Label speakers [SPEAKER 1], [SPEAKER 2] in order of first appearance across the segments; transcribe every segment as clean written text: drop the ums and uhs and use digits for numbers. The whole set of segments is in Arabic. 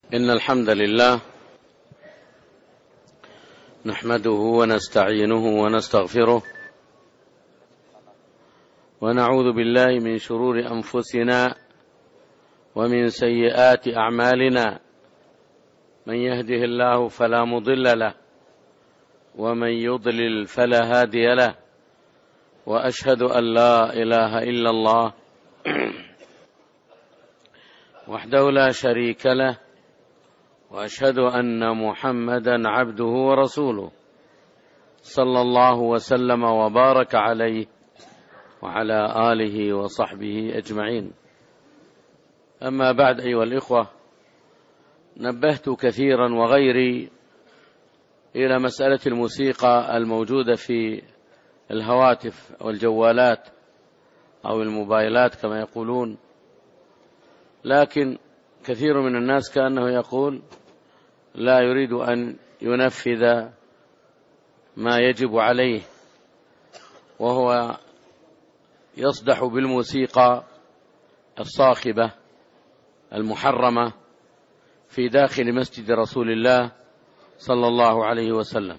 [SPEAKER 1] إن الحمد لله نحمده ونستعينه ونستغفره ونعوذ بالله من شرور أنفسنا ومن سيئات أعمالنا. من يهده الله فلا مضل له ومن يضلل فلا هادي له، وأشهد أن لا إله إلا الله وحده لا شريك له، وأشهد أن محمدا عبده ورسوله صلى الله وسلم وبارك عليه وعلى آله وصحبه أجمعين. أما بعد، أيها الإخوة، نبهت كثيرا وغيري إلى مسألة الموسيقى الموجودة في الهواتف والجوالات أو الموبايلات كما يقولون، لكن كثير من الناس كأنه يقول لا يريد أن ينفذ ما يجب عليه، وهو يصدح بالموسيقى الصاخبة المحرمة في داخل مسجد رسول الله صلى الله عليه وسلم.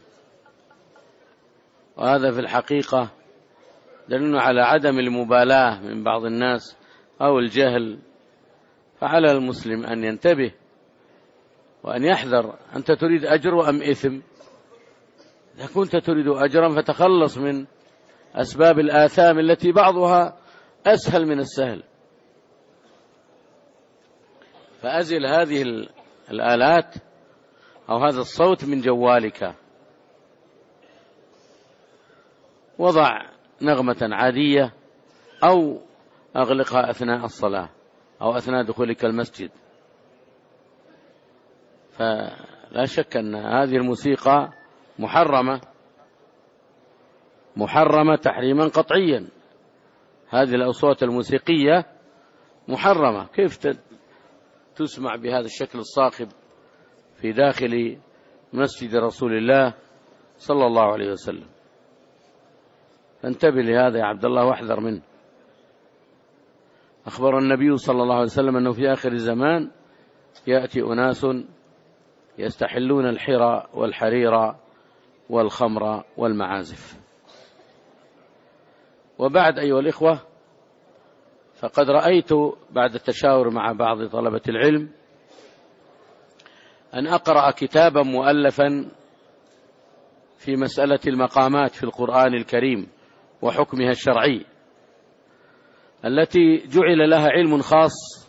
[SPEAKER 1] وهذا في الحقيقة دليل على عدم المبالاة من بعض الناس أو الجهل. فعلى المسلم أن ينتبه وأن يحذر. أنت تريد أجر أم إثم؟ إذا كنت تريد أجرا فتخلص من أسباب الآثام التي بعضها أسهل من السهل. فأزل هذه الآلات أو هذا الصوت من جوالك، وضع نغمة عادية أو أغلقها أثناء الصلاة أو أثناء دخولك المسجد. فلا شك أن هذه الموسيقى محرمة تحريما قطعيا. هذه الأصوات الموسيقية محرمة. كيف تسمع بهذا الشكل الصاخب في داخل مسجد رسول الله صلى الله عليه وسلم؟ فانتبه لهذا يا عبد الله واحذر منه. أخبر النبي صلى الله عليه وسلم أنه في آخر الزمان يأتي أناس يستحلون الحرى والحرير والخمر والمعازف. وبعد، أيها الإخوة، فقد رأيت بعد التشاور مع بعض طلبة العلم أن أقرأ كتابا مؤلفا في مسألة المقامات في القرآن الكريم وحكمها الشرعي، التي جعل لها علم خاص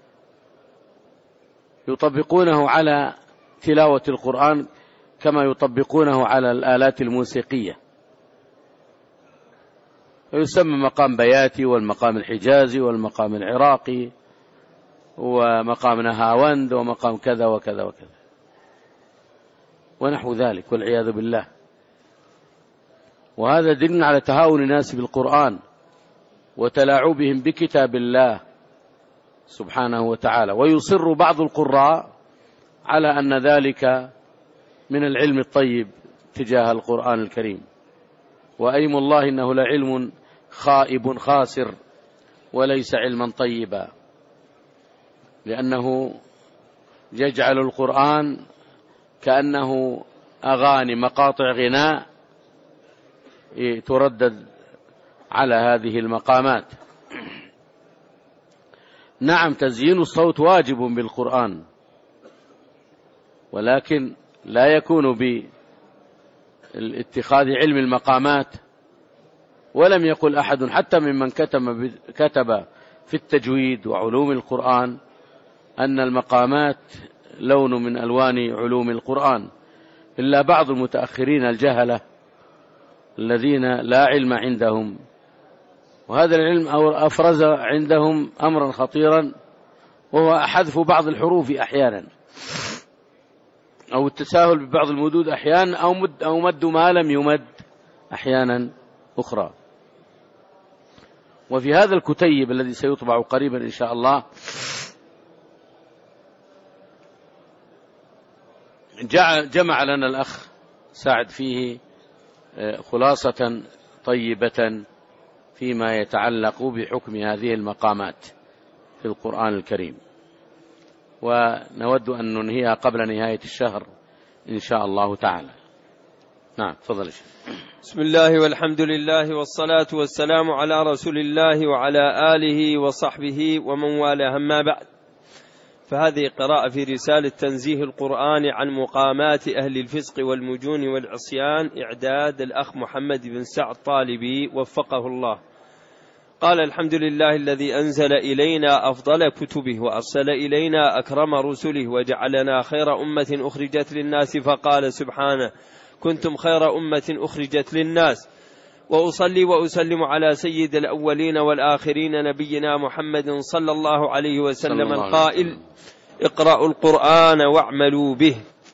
[SPEAKER 1] يطبقونه على تلاوة القرآن كما يطبقونه على الآلات الموسيقية، ويسمى مقام بياتي والمقام الحجازي والمقام العراقي ومقام نهاوند ومقام كذا وكذا وكذا ونحو ذلك والعياذ بالله. وهذا دليل على تهاون الناس بالقرآن وتلاعبهم بكتاب الله سبحانه وتعالى. ويصر بعض القراء على أن ذلك من العلم الطيب تجاه القرآن الكريم. وأيم الله إنه لعلم خائب خاسر وليس علما طيبا، لأنه يجعل القرآن كأنه أغاني مقاطع غناء تردد على هذه المقامات. نعم، تزيين الصوت واجب بالقرآن، ولكن لا يكون بالاتخاذ علم المقامات. ولم يقل أحد حتى ممن كتب في التجويد وعلوم القرآن أن المقامات لون من ألوان علوم القرآن، إلا بعض المتأخرين الجهلة الذين لا علم عندهم. وهذا العلم أفرز عندهم أمرا خطيرا، وهو حذف بعض الحروف أحيانا، أو التساهل ببعض المدود أحيانا، أو مد ما لم يمد أحيانا أخرى. وفي هذا الكتيب الذي سيطبع قريبا إن شاء الله جمع لنا الأخ ساعد فيه خلاصة طيبة فيما يتعلق بحكم هذه المقامات في القرآن الكريم. ونود أن ننهيها قبل نهاية الشهر إن شاء الله تعالى. نعم تفضل.
[SPEAKER 2] بسم الله والحمد لله والصلاة والسلام على رسول الله وعلى آله وصحبه ومن والاه، أما بعد، فهذه قراءة في رسالة تنزيه القرآن عن مقامات أهل الفسق والمجون والعصيان، إعداد الأخ محمد بن سعد طالبي وفقه الله. قال: الحمد لله الذي أنزل إلينا أفضل كتبه وأرسل إلينا أكرم رسله وجعلنا خير أمة أخرجت للناس، فقال سبحانه: كنتم خير أمة أخرجت للناس. وأصلي وأسلم على سيد الأولين والآخرين نبينا محمد صلى الله عليه وسلم القائل: اقرأوا القرآن واعملوا به.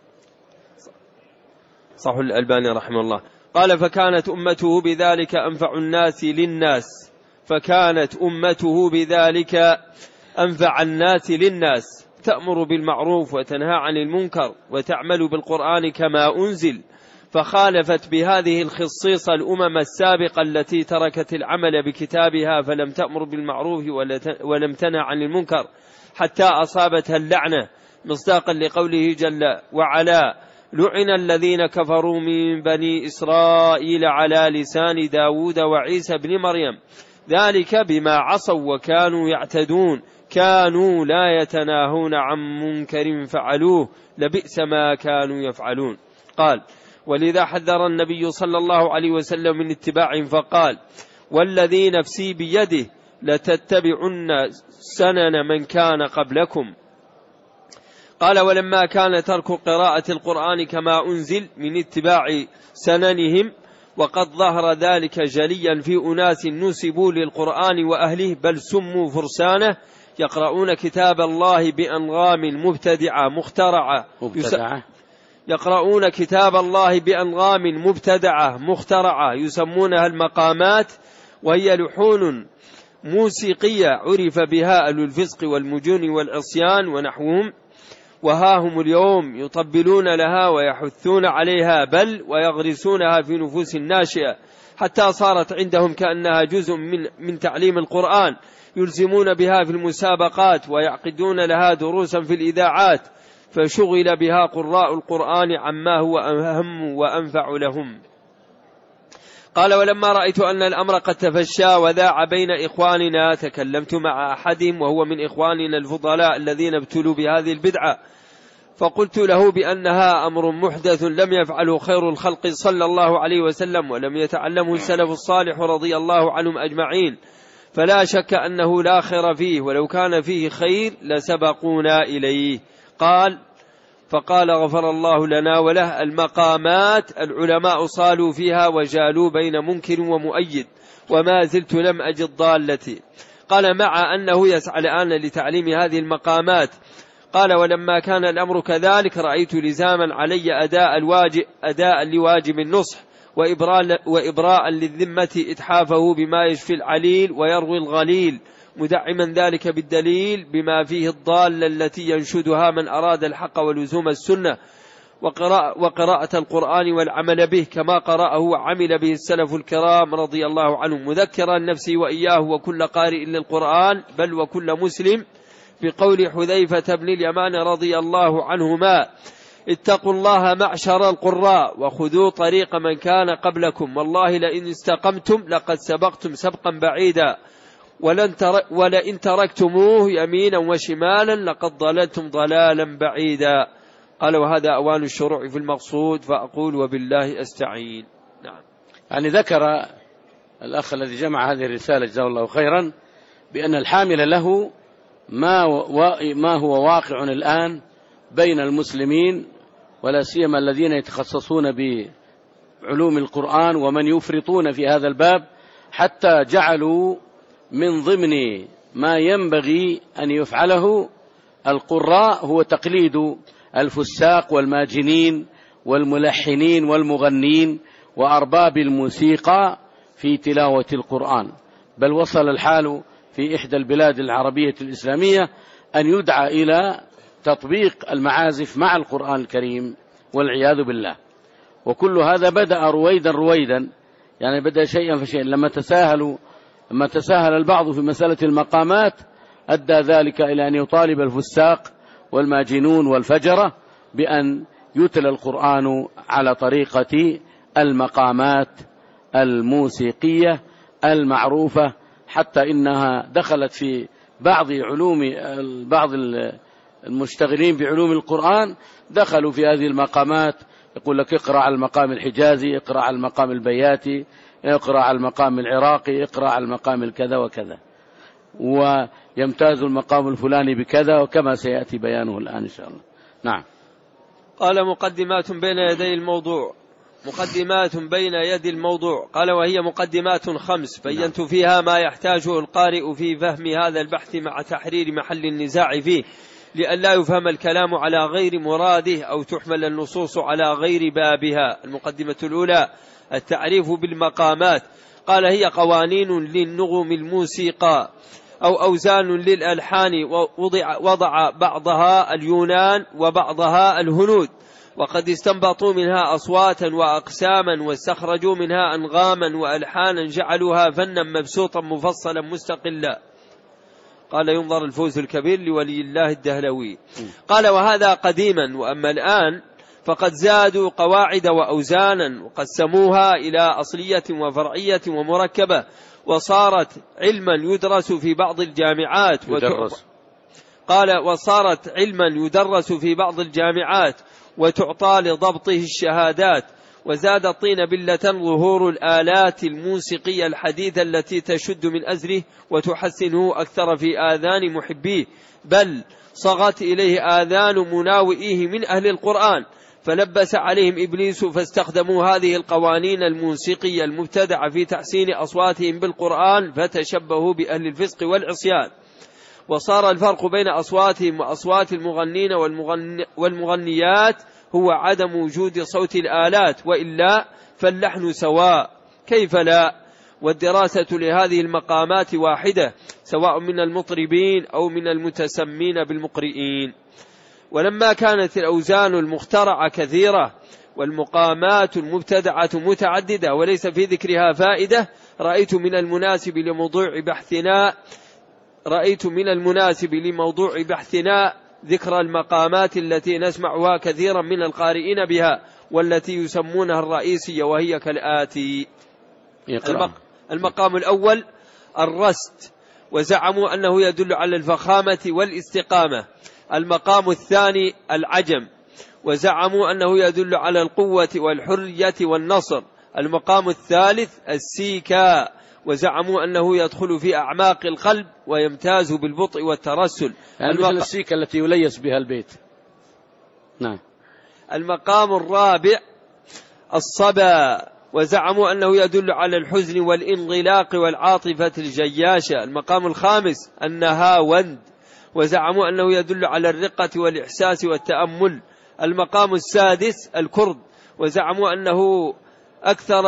[SPEAKER 2] صح الألباني رحمه الله. قال: فكانت أمته بذلك أنفع الناس للناس، فكانت أمته بذلك أنفع الناس للناس، تأمر بالمعروف وتنهى عن المنكر وتعمل بالقرآن كما أنزل، فخالفت بهذه الخصيصة الأمم السابقة التي تركت العمل بكتابها فلم تأمر بالمعروف ولم تنهى عن المنكر حتى أصابتها اللعنة، مصداقا لقوله جل وعلا: لعن الذين كفروا من بني إسرائيل على لسان داود وعيسى بن مريم، ذلك بما عصوا وكانوا يعتدون، كانوا لا يتناهون عن منكر فعلوه، لبئس ما كانوا يفعلون. قال: ولذا حذر النبي صلى الله عليه وسلم من اتباعهم فقال: والذي نفسي بيده لتتبعن سنن من كان قبلكم. قال: ولما كان ترك قراءة القرآن كما أنزل من اتباع سننهم، وقد ظهر ذلك جليا في أناس نسبوا للقرآن وأهله بل سموا فرسانه، يقرؤون كتاب الله بأنغام مبتدعة يقرؤون كتاب الله بأنغام مبتدعة مخترعة يسمونها المقامات، وهي لحون موسيقية عرف بها أهل الفسق والمجون والعصيان ونحوهم، وها هم اليوم يطبلون لها ويحثون عليها، بل ويغرسونها في نفوس الناشئة حتى صارت عندهم كأنها جزء من تعليم القرآن، يلزمون بها في المسابقات ويعقدون لها دروسا في الإذاعات، فشغل بها قراء القرآن عما هو أهم وأنفع لهم. قال: ولما رأيت أن الأمر قد تفشى وذاع بين إخواننا، تكلمت مع أحدهم وهو من إخواننا الفضلاء الذين ابتلوا بهذه البدعة، فقلت له بأنها أمر محدث لم يفعله خير الخلق صلى الله عليه وسلم، ولم يتعلمه السلف الصالح رضي الله عنهم أجمعين، فلا شك أنه لا خير فيه، ولو كان فيه خير لسبقونا إليه. فقال: غفر الله لنا وله. المقامات العلماء صالوا فيها وجالوا بين منكر ومؤيد، وما زلت لم أجد ضالتي. قال: مع أنه يسعى الآن لتعليم هذه المقامات. قال: ولما كان الأمر كذلك رأيت لزاما علي أداء لواجب النصح وإبراء للذمة إتحافه بما يشفي العليل ويروي الغليل، مدعما ذلك بالدليل بما فيه الضالة التي ينشدها من أراد الحق ولزوم السنة، وقراءة القرآن والعمل به كما قرأه وعمل به السلف الكرام رضي الله عنهم، مذكرا نفسي وإياه وكل قارئ للقرآن بل وكل مسلم بقول حذيفة بن اليمان رضي الله عنهما: اتقوا الله معشر القراء وخذوا طريق من كان قبلكم، والله لئن استقمتم لقد سبقتم سبقا بعيدا، ولئن تركتموه يمينا وشمالا لقد ضللتم ضلالا بعيدا. قال: وهذا أوان الشروع في المقصود، فأقول وبالله أستعين. نعم.
[SPEAKER 1] يعني ذكر الأخ الذي جمع هذه الرسالة جزاه الله خيرا بأن الحامل له ما هو واقع الآن بين المسلمين، ولا سيما الذين يتخصصون بعلوم القرآن ومن يفرطون في هذا الباب، حتى جعلوا من ضمن ما ينبغي أن يفعله القراء هو تقليد الفساق والماجنين والملحنين والمغنين وأرباب الموسيقى في تلاوة القرآن. بل وصل الحال في إحدى البلاد العربية الإسلامية أن يدعى إلى تطبيق المعازف مع القرآن الكريم والعياذ بالله. وكل هذا بدأ رويدا، يعني بدأ شيئا فشيئا. لما تساهل البعض في مسألة المقامات أدى ذلك إلى أن يطالب الفساق والماجنون والفجرة بأن يتلى القرآن على طريقة المقامات الموسيقية المعروفة، حتى إنها دخلت في بعض المشتغلين بعلوم القرآن دخلوا في هذه المقامات، يقول لك اقرأ على المقام الحجازي، اقرأ على المقام البياتي، اقرأ على المقام العراقي، اقرأ على المقام الكذا وكذا، ويمتاز المقام الفلاني بكذا، وكما سيأتي بيانه الآن إن شاء الله. نعم.
[SPEAKER 2] قال مقدمات بين يدي الموضوع. مقدمات بين يدي الموضوع، قال وهي مقدمات 5 بينت فيها ما يحتاجه القارئ في فهم هذا البحث مع تحرير محل النزاع فيه، لئلا يفهم الكلام على غير مراده أو تحمل النصوص على غير بابها. المقدمة الأولى التعريف بالمقامات. قال هي قوانين للنغم الموسيقى أو أوزان للألحان، وضع بعضها اليونان وبعضها الهنود، وقد استنبطوا منها أصواتا وأقساما، واستخرجوا منها أنغاما وألحانا، جعلوها فنا مبسوطا مفصلا مستقلا. قال ينظر الفوز الكبير لولي الله الدهلوي. قال وهذا قديما، وأما الآن فقد زادوا قواعد وأوزانا وقسموها إلى أصلية وفرعية ومركبة، وصارت علما يدرس في بعض الجامعات قال وصارت علما يدرس في بعض الجامعات وتعطى لضبطه الشهادات. وزاد الطين بلة ظهور الآلات الموسيقية الحديثة التي تشد من أزره وتحسنه أكثر في آذان محبيه، بل صغت إليه آذان مناوئيه من أهل القرآن، فلبس عليهم إبليس فاستخدموا هذه القوانين الموسيقية المبتدعة في تحسين أصواتهم بالقرآن، فتشبهوا بأهل الفسق والعصيان. وصار الفرق بين أصواتهم وأصوات المغنين والمغنيات هو عدم وجود صوت الآلات، وإلا فاللحن سواء، كيف لا؟ والدراسة لهذه المقامات واحدة، سواء من المطربين أو من المتسمين بالمقرئين. ولما كانت الأوزان المخترعة كثيرة والمقامات المبتدعة متعددة وليس في ذكرها فائدة، رأيت من المناسب لموضوع بحثنا ذكر المقامات التي نسمعها كثيرا من القارئين بها، والتي يسمونها الرئيسية، وهي كالآتي. المقام الأول الرست، وزعموا أنه يدل على الفخامة والاستقامة. المقام الثاني العجم، وزعموا أنه يدل على القوة والحرية والنصر. المقام الثالث السيكا، وزعموا أنه يدخل في أعماق القلب ويمتاز بالبطء والترسل،
[SPEAKER 1] يعني مثل السيكا التي يليس بها البيت. نعم.
[SPEAKER 2] المقام الرابع الصبا، وزعموا أنه يدل على الحزن والانغلاق والعاطفة الجياشة. المقام الخامس النهاوند، وزعموا أنه يدل على الرقة والإحساس والتأمل. المقام السادس الكرد، وزعموا أنه أكثر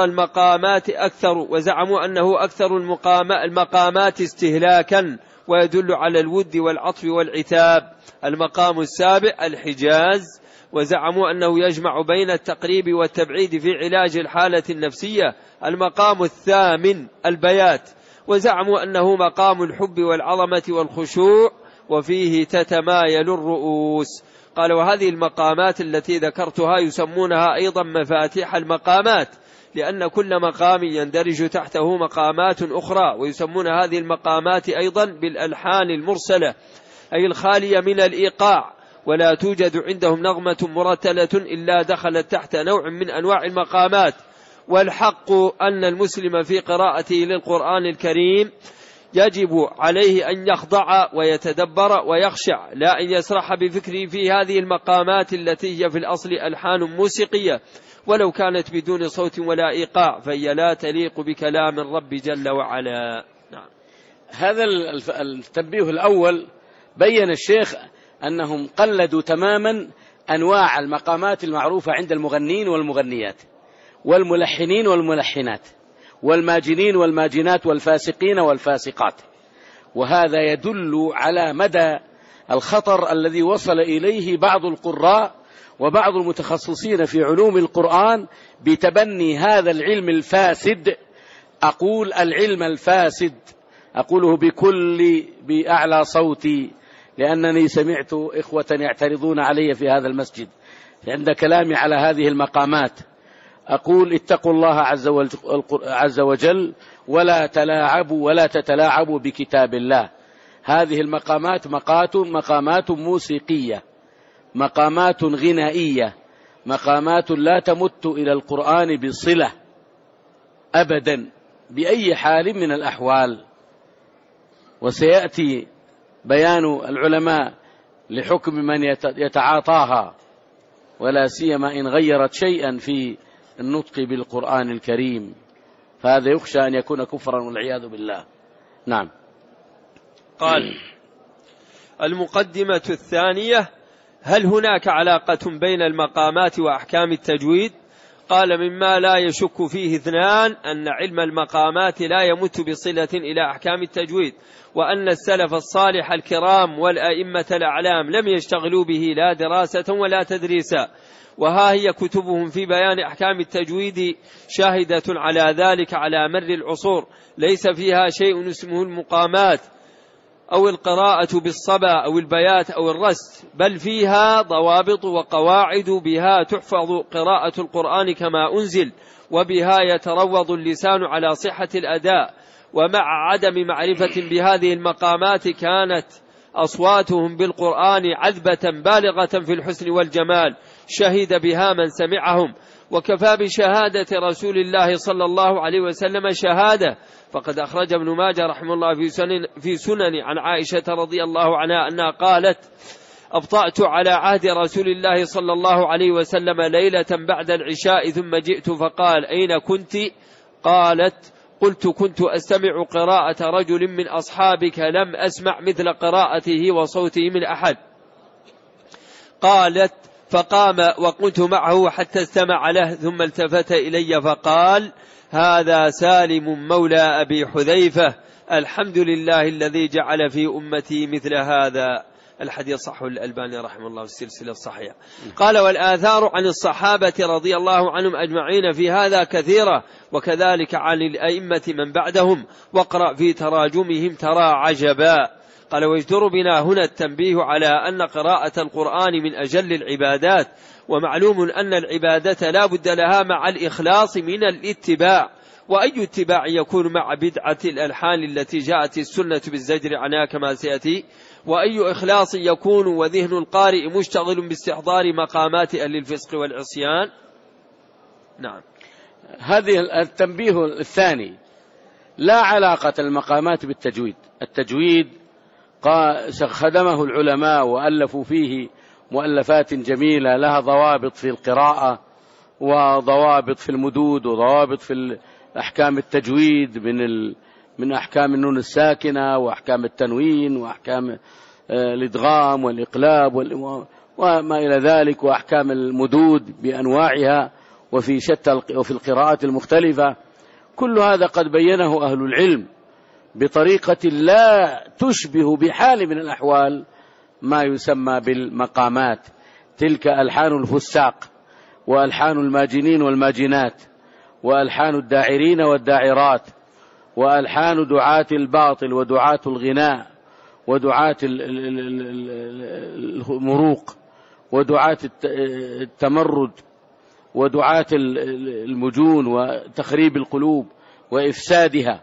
[SPEAKER 2] المقامات استهلاكا، ويدل على الود والعطف والعتاب. المقام السابع الحجاز، وزعموا أنه يجمع بين التقريب والتبعيد في علاج الحالة النفسية. المقام الثامن البيات، وزعموا أنه مقام الحب والعظمة والخشوع، وفيه تتمايل الرؤوس. قال وهذه المقامات التي ذكرتها يسمونها أيضا مفاتيح المقامات، لأن كل مقام يندرج تحته مقامات أخرى، ويسمون هذه المقامات أيضا بالألحان المرسلة، أي الخالية من الإيقاع، ولا توجد عندهم نغمة مرتلة إلا دخلت تحت نوع من أنواع المقامات. والحق أن المسلم في قراءته للقرآن الكريم يجب عليه أن يخضع ويتدبر ويخشع، لا أن يسرح بفكره في هذه المقامات التي هي في الأصل ألحان موسيقية، ولو كانت بدون صوت ولا إيقاع، فهي لا تليق بكلام الرب جل وعلا. نعم.
[SPEAKER 1] هذا التنبيه الأول بين الشيخ أنهم قلدوا تماما أنواع المقامات المعروفة عند المغنين والمغنيات والملحنين والملحنات والماجنين والماجنات والفاسقين والفاسقات، وهذا يدل على مدى الخطر الذي وصل إليه بعض القراء وبعض المتخصصين في علوم القرآن بتبني هذا العلم الفاسد. أقول العلم الفاسد، أقوله بأعلى صوتي، لأنني سمعت إخوة يعترضون علي في هذا المسجد عند كلامي على هذه المقامات. أقول اتقوا الله عز وجل ولا تلاعبوا ولا تتلاعبوا بكتاب الله. هذه المقامات مقامات موسيقية، مقامات غنائية، مقامات لا تمت إلى القرآن بصلة أبدا بأي حال من الأحوال. وسيأتي بيان العلماء لحكم من يتعاطاها، ولا سيما إن غيرت شيئا في النطق بالقرآن الكريم، فهذا يخشى أن يكون كفرا والعياذ بالله. نعم.
[SPEAKER 2] قال: المقدمة الثانية: هل هناك علاقة بين المقامات وأحكام التجويد؟ قال: مما لا يشك فيه اثنان أن علم المقامات لا يمت بصلة إلى أحكام التجويد، وأن السلف الصالح الكرام والأئمة الأعلام لم يشتغلوا به لا دراسة ولا تدريسا، وها هي كتبهم في بيان أحكام التجويد شاهدة على ذلك على مر العصور، ليس فيها شيء اسمه المقامات أو القراءة بالصبا أو البيات أو الرست، بل فيها ضوابط وقواعد بها تحفظ قراءة القرآن كما أنزل، وبها يتروض اللسان على صحة الأداء. ومع عدم معرفة بهذه المقامات كانت أصواتهم بالقرآن عذبة بالغة في الحسن والجمال، شهد بها من سمعهم، وكفى بشهادة رسول الله صلى الله عليه وسلم شهادة. فقد أخرج ابن ماجه رحمه الله في سنن عن عائشة رضي الله عنها أنها قالت: أبطأت على عهد رسول الله صلى الله عليه وسلم ليلة بعد العشاء ثم جئت فقال: أين كنت؟ قالت: قلت: كنت أستمع قراءة رجل من أصحابك لم أسمع مثل قراءته وصوته من أحد. قالت: فقام وقلت معه حتى استمع له، ثم التفت إلي فقال: هذا سالم مولى أبي حذيفة، الحمد لله الذي جعل في أمتي مثل هذا. الحديث صح الألباني رحمه الله في السلسلة الصحيحة. قال: والآثار عن الصحابة رضي الله عنهم أجمعين في هذا كثيرة، وكذلك عن الأئمة من بعدهم، واقرأ في تراجمهم ترى عجبا. قال: ويجدر بنا هنا التنبيه على أن قراءة القرآن من أجل العبادات، ومعلوم أن العبادة لا بد لها مع الإخلاص من الاتباع، وأي اتباع يكون مع بدعة الألحان التي جاءت السنة بالزجر عنها كما سيأتي، وأي إخلاص يكون وذهن القارئ مشتغل باستحضار مقامات أهل الفسق والعصيان. نعم.
[SPEAKER 1] هذه التنبيه الثاني: لا علاقة المقامات بالتجويد. التجويد خدمه العلماء وألفوا فيه مؤلفات جميلة لها ضوابط في القراءة، وضوابط في المدود، وضوابط في أحكام التجويد من أحكام النون الساكنة، وأحكام التنوين، وأحكام الإدغام والإقلاب وما إلى ذلك، وأحكام المدود بأنواعها وفي القراءات المختلفة. كل هذا قد بينه أهل العلم بطريقة لا تشبه بحال من الأحوال ما يسمى بالمقامات. تلك ألحان الفساق، وألحان الماجنين والماجنات، وألحان الداعرين والداعرات، وألحان دعاة الباطل ودعاة الغناء ودعاة المروق ودعاة التمرد ودعاة المجون وتخريب القلوب وإفسادها.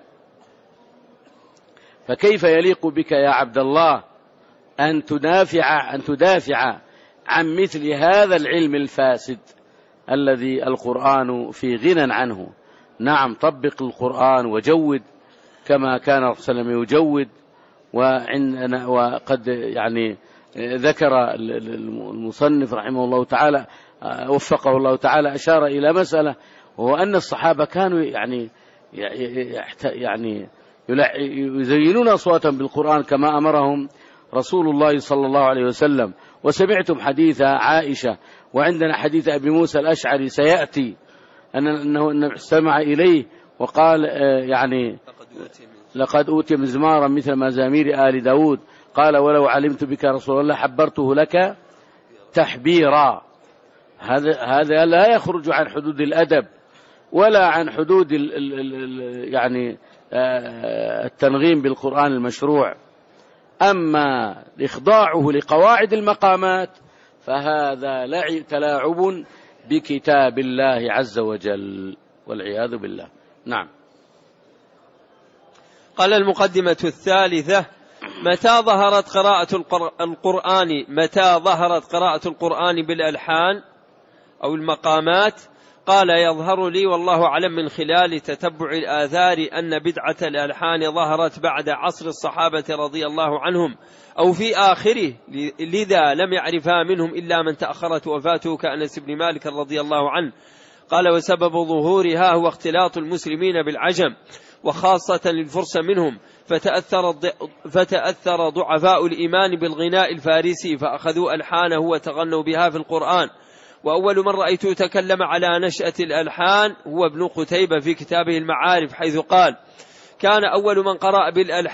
[SPEAKER 1] فكيف يليق بك يا عبد الله أن تدافع عن مثل هذا العلم الفاسد الذي القرآن في غنى عنه؟ نعم، طبق القرآن وجود كما كان الرسول صلى الله عليه وسلم يجود. وقد يعني ذكر المصنف رحمه الله تعالى وفقه الله تعالى أشار إلى مسألة، وهو أن الصحابة كانوا يعني يزينون أصواتهم بالقرآن كما أمرهم رسول الله صلى الله عليه وسلم. وسمعتم حديث عائشة، وعندنا حديث أبي موسى الأشعري سيأتي أنه استمع إليه وقال يعني لقد أوتي مزمارا مثل مزامير آل داود، قال: ولو علمت بك رسول الله حبرته لك تحبيرا. هذا لا يخرج عن حدود الأدب ولا عن حدود يعني التنغيم بالقرآن المشروع. أما إخضاعه لقواعد المقامات فهذا تلاعب بكتاب الله عز وجل والعياذ بالله. نعم.
[SPEAKER 2] قال المقدمة الثالثة: متى ظهرت قراءة القرآن بالألحان أو المقامات؟ قال: يظهر لي والله أعلم من خلال تتبع الآثار أن بدعة الألحان ظهرت بعد عصر الصحابة رضي الله عنهم أو في آخره، لذا لم يعرفها منهم إلا من تأخرت وفاته كأنس بن مالك رضي الله عنه. قال: وسبب ظهورها هو اختلاط المسلمين بالعجم وخاصة للفرس منهم، فتأثر ضعفاء الإيمان بالغناء الفارسي فأخذوا ألحانه وتغنوا بها في القرآن. وأول من رأيته تكلم على نشأة الألحان هو ابن قتيبة في كتابه المعارف، حيث قال: كان أول من قرأ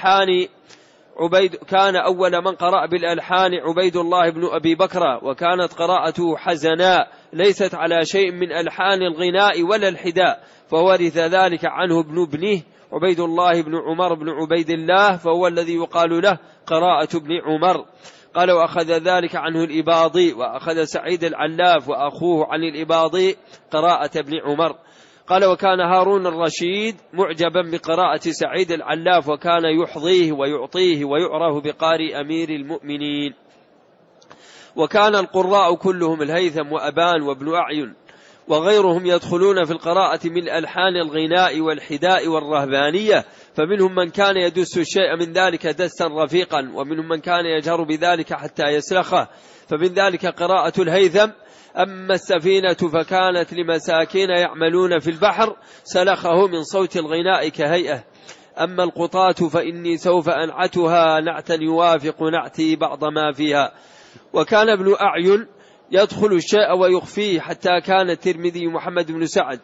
[SPEAKER 2] بالألحان عبيد الله بن أبي بكر، وكانت قراءته حزناء ليست على شيء من ألحان الغناء ولا الحداء، فورث ذلك عنه ابن ابنه عبيد الله بن عمر بن عبيد الله، فهو الذي يقال له قراءة ابن عمر. قال: وأخذ ذلك عنه الإباضي، وأخذ سعيد العلاف وأخوه عن الإباضي قراءة ابن عمر. قال: وكان هارون الرشيد معجبا بقراءة سعيد العلاف، وكان يحظيه ويعطيه ويعرف بقارئ أمير المؤمنين. وكان القراء كلهم الهيثم وأبان وابن أعين وغيرهم يدخلون في القراءة من ألحان الغناء والحداء والرهبانية، فمنهم من كان يدس الشيء من ذلك دسا رفيقا، ومنهم من كان يجهر بذلك حتى يسلخه، فمن ذلك قراءة الهيثم: أما السفينة فكانت لمساكين يعملون في البحر سلخه من صوت الغناء كهيئة، أما القطاة فإني سوف أنعتها نعتا يوافق نعتي بعض ما فيها. وكان ابن أعين يدخل الشيء ويخفيه، حتى كان الترمذي محمد بن سعد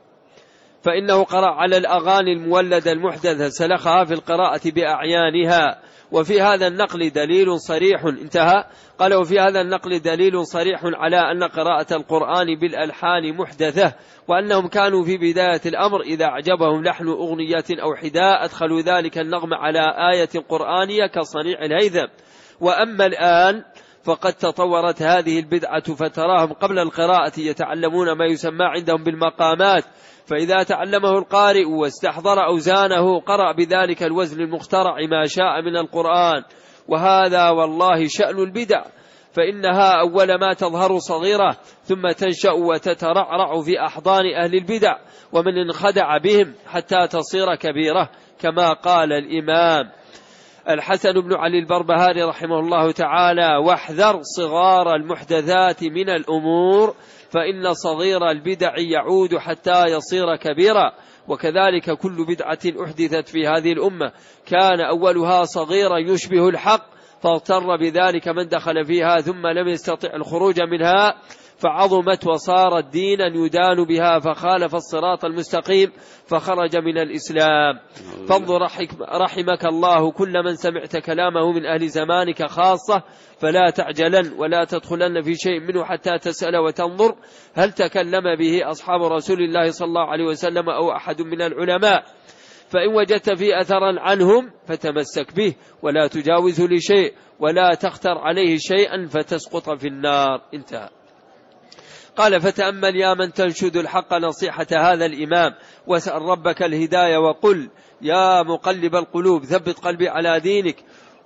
[SPEAKER 2] فإنه قرأ على الأغاني المولدة المحدثة سلخها في القراءة بأعيانها. وفي هذا النقل دليل صريح انتهى. قال: وفي هذا النقل دليل صريح على أن قراءة القرآن بالألحان محدثة، وأنهم كانوا في بداية الأمر إذا أعجبهم لحن أغنية أو حداء أدخلوا ذلك النغم على آية قرآنية كصنيع الهيثم. وأما الآن فقد تطورت هذه البدعة، فتراهم قبل القراءة يتعلمون ما يسمى عندهم بالمقامات، فإذا تعلمه القارئ واستحضر أوزانه قرأ بذلك الوزن المخترع ما شاء من القرآن. وهذا والله شأن البدع، فإنها أول ما تظهر صغيرة ثم تنشأ وتترعرع في أحضان أهل البدع، ومن انخدع بهم حتى تصير كبيرة، كما قال الإمام الحسن بن علي البربهاري رحمه الله تعالى: واحذر صغار المحدثات من الأمور، فإن صغير البدع يعود حتى يصير كبيرا. وكذلك كل بدعة أحدثت في هذه الأمة كان أولها صغيرا يشبه الحق، فاغتر بذلك من دخل فيها ثم لم يستطع الخروج منها، فعظمت وصارت دينا يدان بها، فخالف الصراط المستقيم فخرج من الإسلام. فانظر رحمك الله كل من سمعت كلامه من أهل زمانك خاصة، فلا تعجلن ولا تدخلن في شيء منه حتى تسأل وتنظر هل تكلم به أصحاب رسول الله صلى الله عليه وسلم أو أحد من العلماء، فإن وجدت في أثرا عنهم فتمسك به ولا تجاوزه لشيء ولا تختر عليه شيئا فتسقط في النار. انتهى. قال: فتأمل يا من تنشد الحق نصيحة هذا الإمام، واسأل ربك الهداية، وقل: يا مقلب القلوب ثبت قلبي على دينك.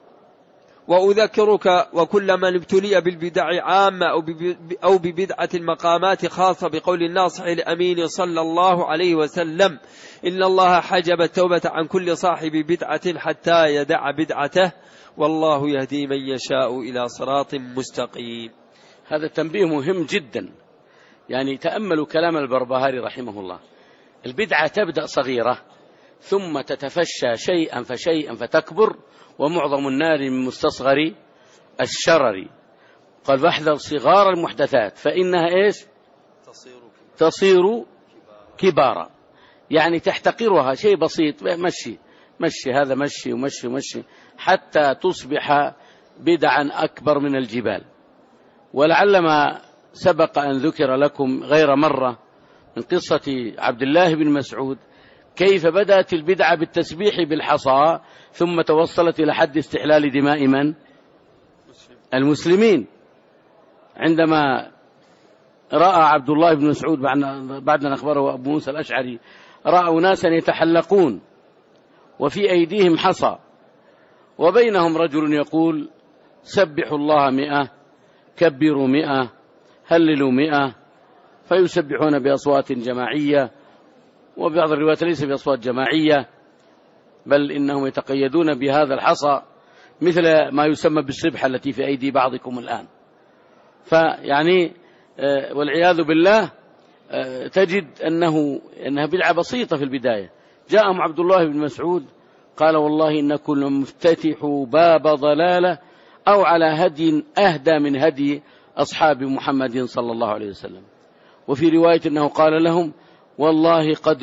[SPEAKER 2] وأذكرك وكل من ابتلي بالبدع عامة أو ببدعة المقامات خاصة بقول الناصح الأمين صلى الله عليه وسلم: إن الله حجب التوبة عن كل صاحب بدعة حتى يدع بدعته، والله يهدي من يشاء إلى صراط مستقيم.
[SPEAKER 1] هذا تنبيه مهم جدا، يعني تأملوا كلام البربهاري رحمه الله. البدعة تبدأ صغيرة ثم تتفشى شيئا فشيئا فتكبر، ومعظم النار من مستصغر الشرر. قال: فاحذر صغار المحدثات فإنها إيش؟ تصير كبارا، يعني تحتقرها شيء بسيط، مشي هذا مشي ومشي ومشي حتى تصبح بدعا أكبر من الجبال. ولعل ما سبق أن ذكر لكم غير مرة من قصة عبد الله بن مسعود، كيف بدأت البدعة بالتسبيح بالحصى ثم توصلت إلى حد استحلال دماء من؟ المسلمين. عندما رأى عبد الله بن مسعود بعد أن أخبره أبو موسى الأشعري، رأوا ناسا يتحلقون وفي أيديهم حصى وبينهم رجل يقول سبحوا الله 100، كبروا 100، هللوا 100، فيسبحون بأصوات جماعية، وبعض الروايات ليس بأصوات جماعية، بل إنهم يتقيدون بهذا الحصى مثل ما يسمى بالسبحة التي في أيدي بعضكم الآن. فيعني والعياذ بالله تجد أنها بدعة بسيطة في البداية. جاءهم عبد الله بن مسعود قال والله إنكم لمفتتحوا باب ضلالة أو على هدي أهدى من هدي أصحاب محمد صلى الله عليه وسلم. وفي رواية أنه قال لهم والله لقد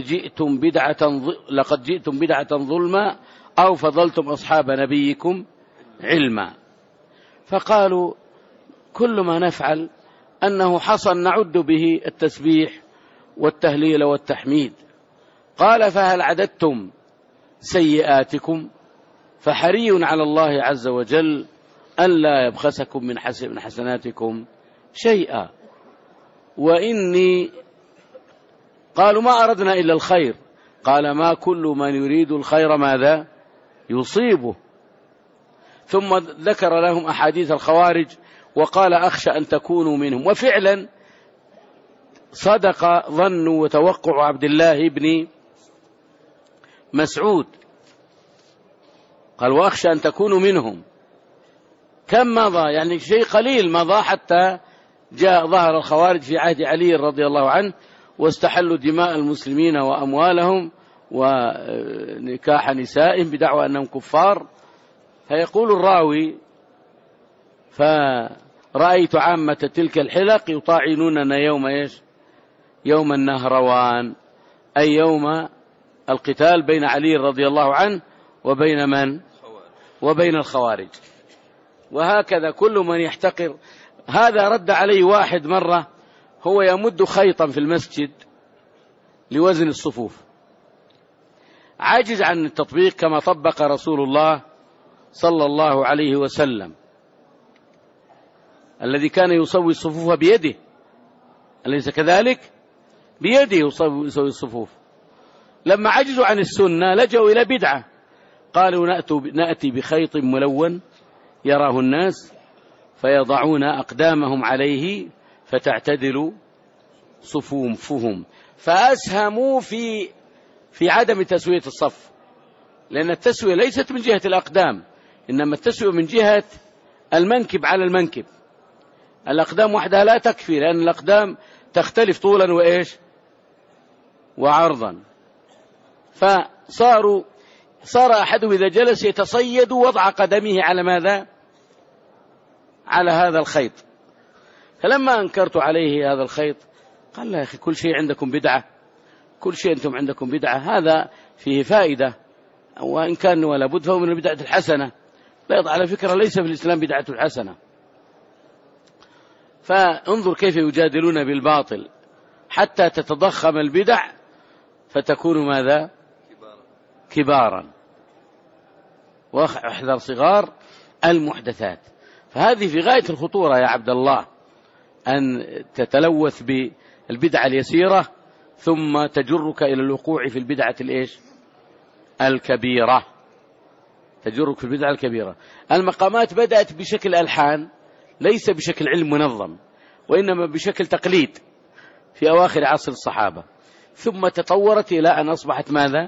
[SPEAKER 1] جئتم بدعة ظلما أو فضلتم أصحاب نبيكم علما. فقالوا كل ما نفعل أنه حصل نعد به التسبيح والتهليل والتحميد. قال فهل عددتم سيئاتكم؟ فحري على الله عز وجل ألا يبخسكم من حسناتكم شيئا. وإني قالوا ما أردنا إلا الخير. قال ما كل من يريد الخير ماذا يصيبه. ثم ذكر لهم أحاديث الخوارج وقال أخشى أن تكونوا منهم. وفعلا صدق ظن وتوقع عبد الله بن مسعود، قال وأخشى أن تكونوا منهم. كم مضى؟ يعني شيء قليل مضى حتى جاء ظهر الخوارج في عهد علي رضي الله عنه واستحلوا دماء المسلمين وأموالهم ونكاح نسائهم بدعوى أنهم كفار. فيقول الراوي فرأيت عامة تلك الحلق يطاعنوننا يوم النهروان، أي يوم القتال بين علي رضي الله عنه وبين من؟ وبين الخوارج. وهكذا كل من يحتقر هذا. رد عليه واحد مرة هو يمد خيطا في المسجد لوزن الصفوف، عاجز عن التطبيق كما طبق رسول الله صلى الله عليه وسلم الذي كان يسوي الصفوف بيده، أليس كذلك؟ بيده يسوي الصفوف. لما عجزوا عن السنة لجأوا إلى بدعة، قالوا نأتي بخيط ملون يراه الناس فيضعون أقدامهم عليه فتعتدل صفوفهم. فأسهموا في عدم تسوية الصف، لأن التسوية ليست من جهة الأقدام، إنما التسوية من جهة المنكب على المنكب. الأقدام وحدها لا تكفي، لأن الأقدام تختلف طولا وعرضا. صار أحدهم إذا جلس يتصيد وضع قدمه على ماذا؟ على هذا الخيط. فلما أنكرت عليه هذا الخيط قال لا يا أخي كل شيء عندكم بدعة، كل شيء أنتم عندكم بدعة، هذا فيه فائدة وإن كان ولا بد فهو من البدعة الحسنة. لا، على فكرة ليس في الإسلام بدعة الحسنة. فانظر كيف يجادلون بالباطل حتى تتضخم البدع فتكون ماذا؟ كبارا. واحذر صغار المحدثات. فهذه في غاية الخطورة يا عبد الله، أن تتلوث بالبدعة اليسيرة ثم تجرك إلى الوقوع في البدعة الكبيرة، تجرك في البدعة الكبيرة. المقامات بدأت بشكل ألحان، ليس بشكل علم منظم، وإنما بشكل تقليد في أواخر عصر الصحابة، ثم تطورت إلى أن أصبحت ماذا؟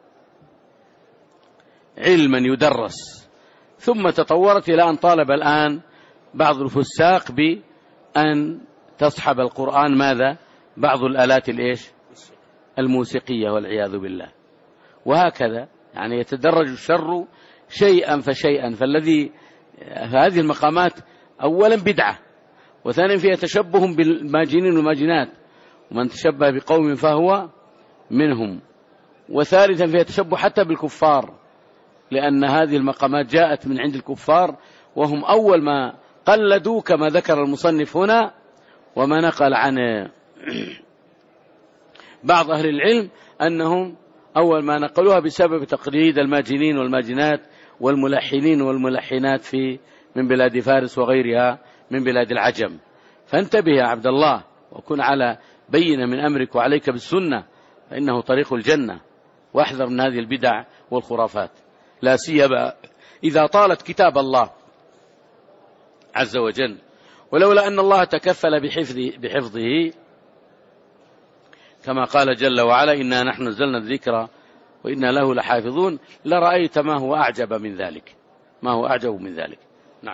[SPEAKER 1] علما يدرس، ثم تطورت إلى أن طالب الآن بعض الفساق بأن تصحب القرآن ماذا؟ بعض الآلات الموسيقية والعياذ بالله. وهكذا يعني يتدرج الشر شيئا فشيئا. فهذه المقامات أولا بدعة، وثانيا فيها تشبه بالماجنين والماجنات، ومن تشبه بقوم فهو منهم، وثالثا فيها تشبه حتى بالكفار، لأن هذه المقامات جاءت من عند الكفار وهم أول ما قلدوا، كما ذكر المصنف هنا وما نقل عن بعض أهل العلم أنهم أول ما نقلوها بسبب تقليد الماجنين والماجنات والملحنين والملحنات من بلاد فارس وغيرها من بلاد العجم. فانتبه يا عبد الله، وكن على بينة من أمرك، وعليك بالسنة فإنه طريق الجنة، واحذر من هذه البدع والخرافات، لا سيما إذا طالت كتاب الله عز وجل. ولولا أن الله تكفل بحفظه كما قال جل وعلا إنا نحن نزلنا الذكر وإنا له لحافظون، لرأيت ما هو أعجب من ذلك، ما هو أعجب من ذلك. نعم.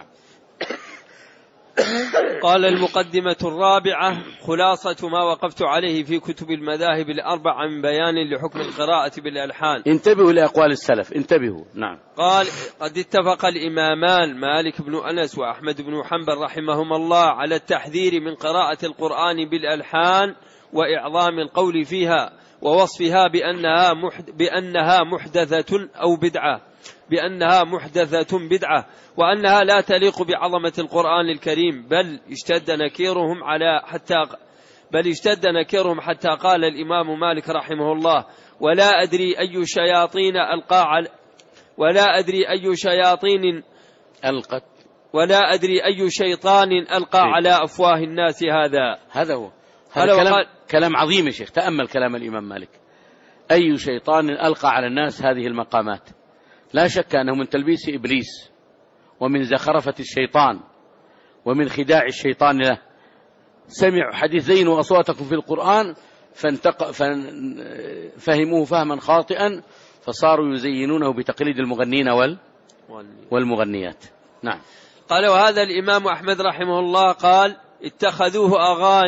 [SPEAKER 2] قال المقدمة الرابعة: خلاصة ما وقفت عليه في كتب المذاهب الأربعة من بيان لحكم القراءة بالألحان.
[SPEAKER 1] انتبهوا لأقوال السلف، انتبهوا. نعم.
[SPEAKER 2] قال: قد اتفق الإمامان مالك بن أنس وأحمد بن حنبل رحمهما الله على التحذير من قراءة القرآن بالألحان وإعظام القول فيها ووصفها بأنها محدثة أو بدعة، بأنها محدثة بدعة، وأنها لا تليق بعظمة القرآن الكريم، بل اشتد نكيرهم حتى قال الإمام مالك رحمه الله: ولا أدري أي شيطان ألقى على أفواه الناس هذا
[SPEAKER 1] هو كلام عظيم يا شيخ. تأمل كلام الإمام مالك: أي شيطان ألقى على الناس هذه المقامات. لا شك أنه من تلبيس إبليس ومن زخرفة الشيطان ومن خداع الشيطان له. سمعوا حديث زينوا أصواتكم في القرآن فهموه فهما خاطئا، فصاروا يزينونه بتقليد المغنين والمغنيات. نعم.
[SPEAKER 2] قال: وهذا الإمام أحمد رحمه الله قال: اتخذوه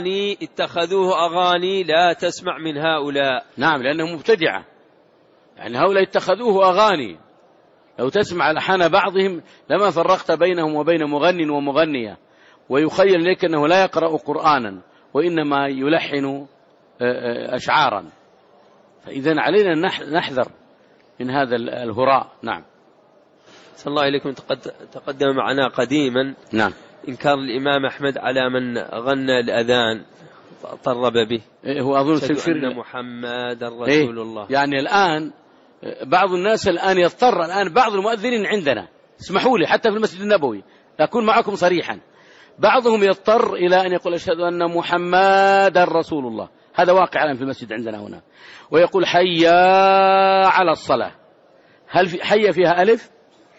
[SPEAKER 2] أغاني لا تسمع من هؤلاء.
[SPEAKER 1] نعم، لأنهم مبتدعة، يعني هؤلاء اتخذوه أغاني. لو تسمع لحن بعضهم لما فرقت بينهم وبين مغن ومغنية، ويخيل لك أنه لا يقرأ قرآنا وإنما يلحن أشعارا. فإذا علينا نحذر من هذا الهراء. نعم.
[SPEAKER 2] صلى الله عليكم. تقدم معنا قديما
[SPEAKER 1] نعم
[SPEAKER 2] إنكار الإمام أحمد على من غنى الأذان طرب به.
[SPEAKER 1] هو أظن في
[SPEAKER 2] أن محمد رسول الله.
[SPEAKER 1] يعني الآن بعض الناس الآن يضطر، الآن بعض المؤذنين عندنا، اسمحوا لي حتى في المسجد النبوي أكون معكم صريحا، بعضهم يضطر إلى أن يقول أشهد أن محمد رسول الله. هذا واقع الآن في المسجد عندنا هنا. ويقول حي على الصلاة. هل حي فيها ألف؟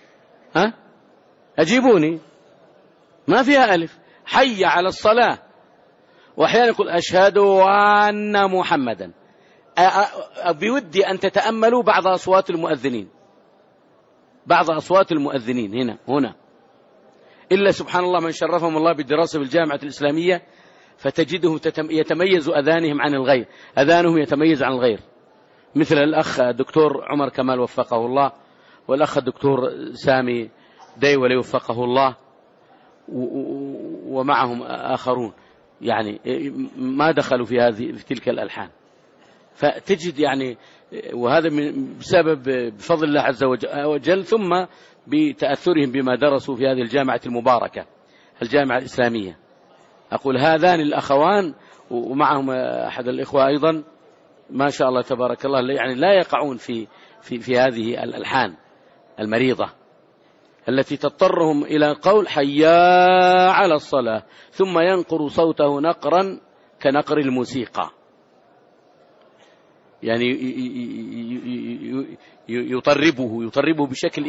[SPEAKER 1] أجيبوني، ما فيها ألف. حي على الصلاة. وأحيانا يقول أشهد أن محمدا. بودي أن تتأملوا بعض أصوات المؤذنين هنا إلا سبحان الله من شرفهم الله بالدراسة بالجامعة الإسلامية، فتجدهم يتميز أذانهم يتميز عن الغير، مثل الأخ الدكتور عمر كمال وفقه الله، والأخ الدكتور سامي ديولي وفقه الله، ومعهم آخرون يعني ما دخلوا في تلك الألحان. فتجد يعني، وهذا بفضل الله عز وجل، ثم بتأثرهم بما درسوا في هذه الجامعة المباركة الجامعة الإسلامية. أقول هذان الأخوان ومعهم أحد الإخوة أيضا ما شاء الله تبارك الله، يعني لا يقعون في هذه الألحان المريضة التي تضطرهم إلى قول حيا على الصلاة، ثم ينقر صوته نقرا كنقر الموسيقى، يعني يطربه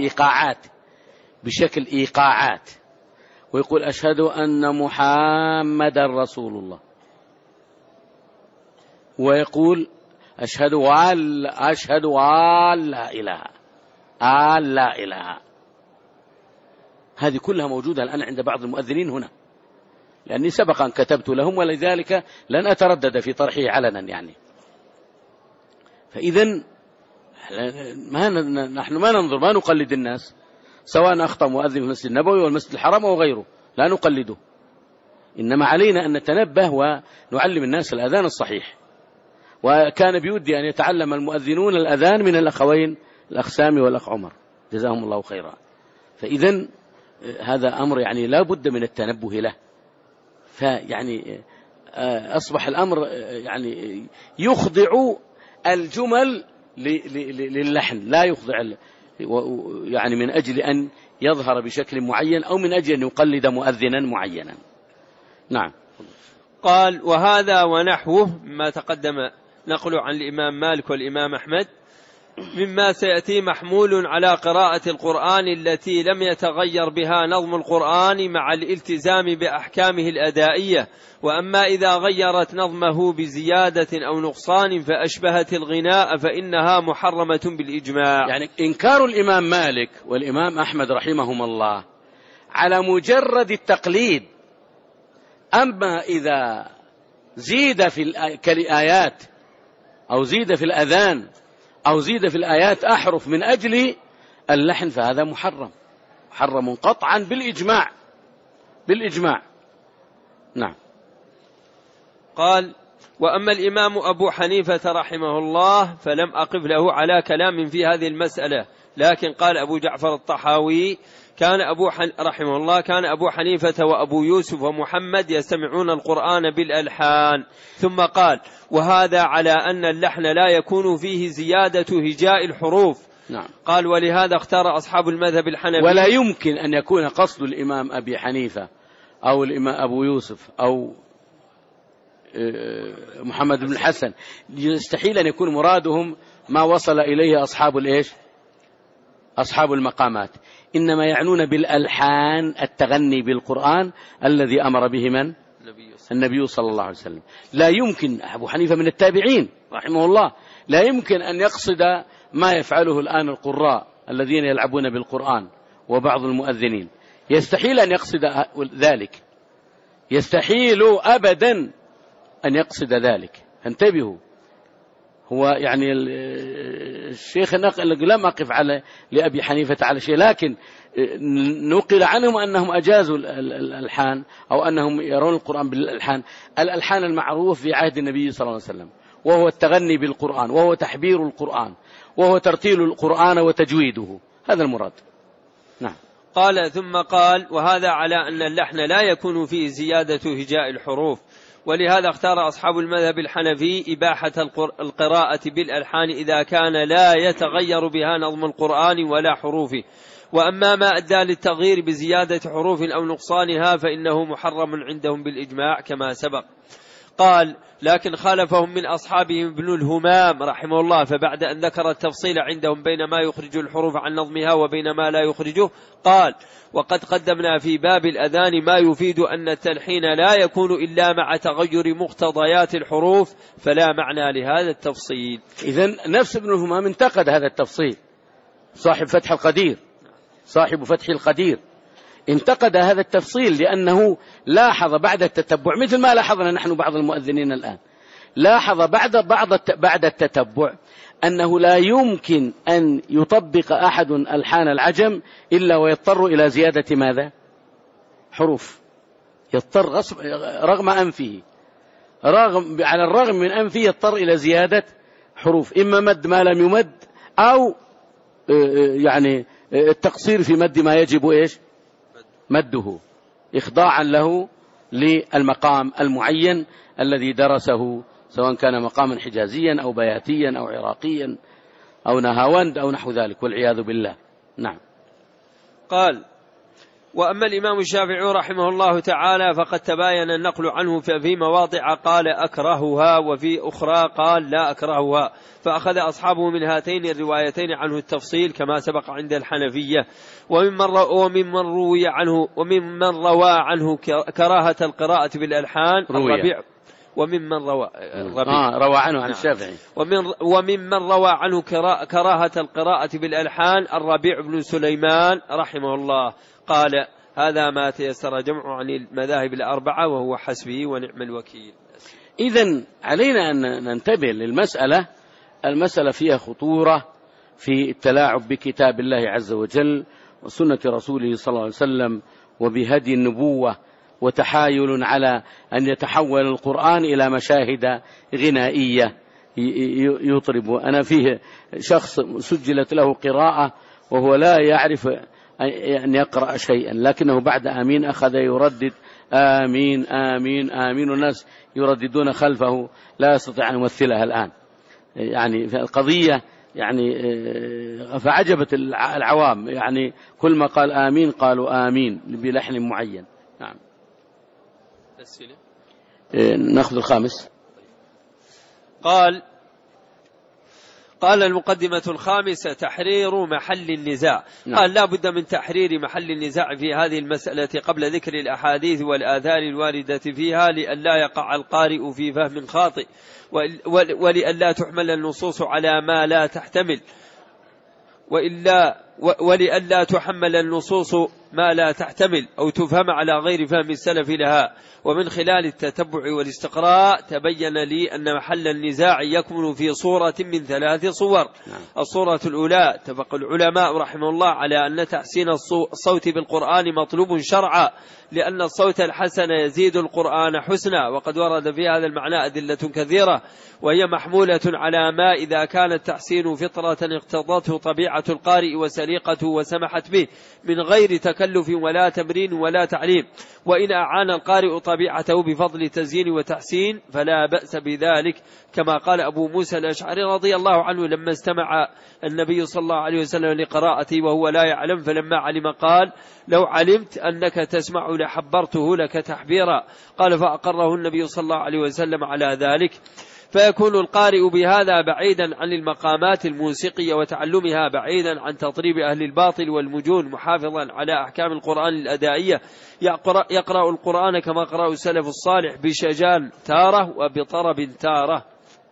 [SPEAKER 1] بشكل إيقاعات، ويقول أشهد أن محمد رسول الله، ويقول أشهد أن لا إله. هذه كلها موجودة الآن عند بعض المؤذنين هنا، لأني سبقا كتبت لهم، ولذلك لن أتردد في طرحه علنا يعني. فإذا نحن ما ننظر، ما نقلد الناس، سواء أخطأ مؤذن في المسجد النبوي والمسجد الحرام أو غيره، لا نقلده، إنما علينا أن نتنبه ونعلم الناس الأذان الصحيح. وكان بيودي أن يتعلم المؤذنون الأذان من الأخوين الأخ سامي والأخ عمر جزاهم الله خيرا. فإذا هذا أمر يعني لا بد من التنبه له. فيعني أصبح الأمر يعني يخضع الجمل للحن، لا يخضع يعني من أجل أن يظهر بشكل معين أو من أجل أن يقلد مؤذنا معينا. نعم.
[SPEAKER 2] قال: وهذا ونحوه ما تقدم نقل عن الإمام مالك والإمام أحمد مما سيأتي محمول على قراءة القرآن التي لم يتغير بها نظم القرآن مع الالتزام بأحكامه الأدائية، وأما إذا غيرت نظمه بزيادة أو نقصان فأشبهت الغناء فإنها محرمة بالإجماع.
[SPEAKER 1] يعني إنكار الإمام مالك والإمام أحمد رحمهم الله على مجرد التقليد، أما إذا زيد في الآيات أو زيد في الأذان أو زيد في الآيات أحرف من أجل اللحن فهذا محرم قطعا بالإجماع. نعم.
[SPEAKER 2] قال: وأما الإمام أبو حنيفة رحمه الله فلم أقف له على كلام في هذه المسألة، لكن قال أبو جعفر الطحاوي رحمه الله كان أبو حنيفة وأبو يوسف ومحمد يستمعون القرآن بالألحان، ثم قال: وهذا على أن اللحن لا يكون فيه زيادة هجاء الحروف.
[SPEAKER 1] نعم.
[SPEAKER 2] قال: ولهذا اختار أصحاب المذهب الحنفي.
[SPEAKER 1] ولا يمكن أن يكون قصد الإمام أبي حنيفة أو الإمام أبو يوسف أو محمد بن الحسن، يستحيل أن يكون مرادهم ما وصل إليه أصحاب المقامات، إنما يعنون بالألحان التغني بالقرآن الذي أمر به من؟ النبي صلى الله عليه وسلم. لا يمكن أبو حنيفة من التابعين رحمه الله لا يمكن أن يقصد ما يفعله الآن القراء الذين يلعبون بالقرآن وبعض المؤذنين، يستحيل أن يقصد ذلك، يستحيل أبدا أن يقصد ذلك. انتبهوا، هو يعني الشيخ لم أقف لأبي حنيفة على شيء، لكن نقل عنهم أنهم أجازوا الألحان أو أنهم يرون القرآن بالألحان، الألحان المعروف في عهد النبي صلى الله عليه وسلم، وهو التغني بالقرآن، وهو تحبير القرآن، وهو ترتيل القرآن وتجويده، هذا المراد. نعم.
[SPEAKER 2] قال: ثم قال: وهذا على أن اللحن لا يكون فيه زيادة هجاء الحروف، ولهذا اختار أصحاب المذهب الحنفي إباحة القراءة بالألحان إذا كان لا يتغير بها نظم القرآن ولا حروفه، وأما ما أدى للتغيير بزيادة حروف أو نقصانها فإنه محرم عندهم بالإجماع كما سبق. قال: لكن خالفهم من أصحابهم ابن الهمام رحمه الله، فبعد أن ذكر التفصيل عندهم بين ما يخرج الحروف عن نظمها وبين ما لا يخرجه قال: وقد قدمنا في باب الأذان ما يفيد أن التلحين لا يكون إلا مع تغير مقتضيات الحروف، فلا معنى لهذا التفصيل.
[SPEAKER 1] إذن نفس ابن الهمام انتقد هذا التفصيل، صاحب فتح القدير انتقد هذا التفصيل، لأنه لاحظ بعد التتبع مثل ما لاحظنا نحن بعض المؤذنين الآن، لاحظ بعد التتبع أنه لا يمكن أن يطبق أحد ألحان العجم إلا ويضطر إلى زيادة ماذا؟ حروف، يضطر رغم أنفه، على الرغم من أنفه يضطر إلى زيادة حروف، إما مد ما لم يمد أو يعني التقصير في مد ما يجب مده، إخضاعا له للمقام المعين الذي درسه، سواء كان مقاما حجازيا أو بياتيا أو عراقيا أو نهاوند أو نحو ذلك، والعياذ بالله. نعم.
[SPEAKER 2] قال: وأما الإمام الشافعي رحمه الله تعالى فقد تباين النقل عنه، ففي مواضع قال أكرهها وفي أخرى قال لا أكرهها، فأخذ أصحابه من هاتين الروايتين عنه التفصيل كما سبق عند الحنفية. وممن روى عنه كراهة القراءة بالألحان الربيع، وممن
[SPEAKER 1] روى عنه عن الشافعي،
[SPEAKER 2] وممن روى عنه كراهة القراءة بالألحان الربيع بن سليمان رحمه الله. قال: هذا ما تيسر جمع عن المذاهب الأربعة وهو حسبه ونعم الوكيل.
[SPEAKER 1] إذن علينا أن ننتبه للمسألة، المسألة فيها خطورة في التلاعب بكتاب الله عز وجل وسنة رسوله صلى الله عليه وسلم وبهدي النبوة، وتحايل على أن يتحول القرآن إلى مشاهد غنائية يطرب. أنا فيه شخص سجلت له قراءة وهو لا يعرف أن يقرأ شيئا، لكنه بعد آمين أخذ يردد آمين آمين آمين، والناس يرددون خلفه لا يستطيع أن يمثلها الآن. يعني القضية يعني فعجبت العوام، يعني كل ما قال آمين قالوا آمين بلحن معين. نعم. نأخذ الخامس.
[SPEAKER 2] قال المقدمة الخامسة تحرير محل النزاع. قال لا بد من تحرير محل النزاع في هذه المسألة قبل ذكر الأحاديث والآثار الواردة فيها، لئلا يقع القارئ في فهم خاطئ، ولئلا تحمل النصوص على ما لا تحتمل، ولئلا تحمل النصوص ما لا تحتمل أو تفهم على غير فهم السلف لها. ومن خلال التتبع والاستقراء تبين لي أن محل النزاع يكمن في صورة من 3 صور. الصورة الأولى اتفق العلماء رحمه الله على أن تحسين الصوت بالقرآن مطلوب شرعا، لأن الصوت الحسن يزيد القرآن حسنا، وقد ورد في هذا المعنى أدلة كثيرة، وهي محمولة على ما إذا كان التحسين فطرة اقتضته طبيعة القارئ وسليقته وسمحت به من غير تكلف ولا تمرين ولا تعليم. وإن أعان القارئ طبيعته بفضل تزيين وتحسين فلا بأس بذلك، كما قال أبو موسى الأشعري رضي الله عنه لما استمع النبي صلى الله عليه وسلم لقراءته وهو لا يعلم، فلما علم قال لو علمت أنك تسمع لحبرته لك تحبيرا. قال فأقره النبي صلى الله عليه وسلم على ذلك. فيكون القارئ بهذا بعيدا عن المقامات الموسيقية وتعلمها، بعيدا عن تطريب أهل الباطل والمجون، محافظا على أحكام القرآن الأدائية، يقرأ القرآن كما قرأ السلف الصالح بشجان تارة وبطرب تارة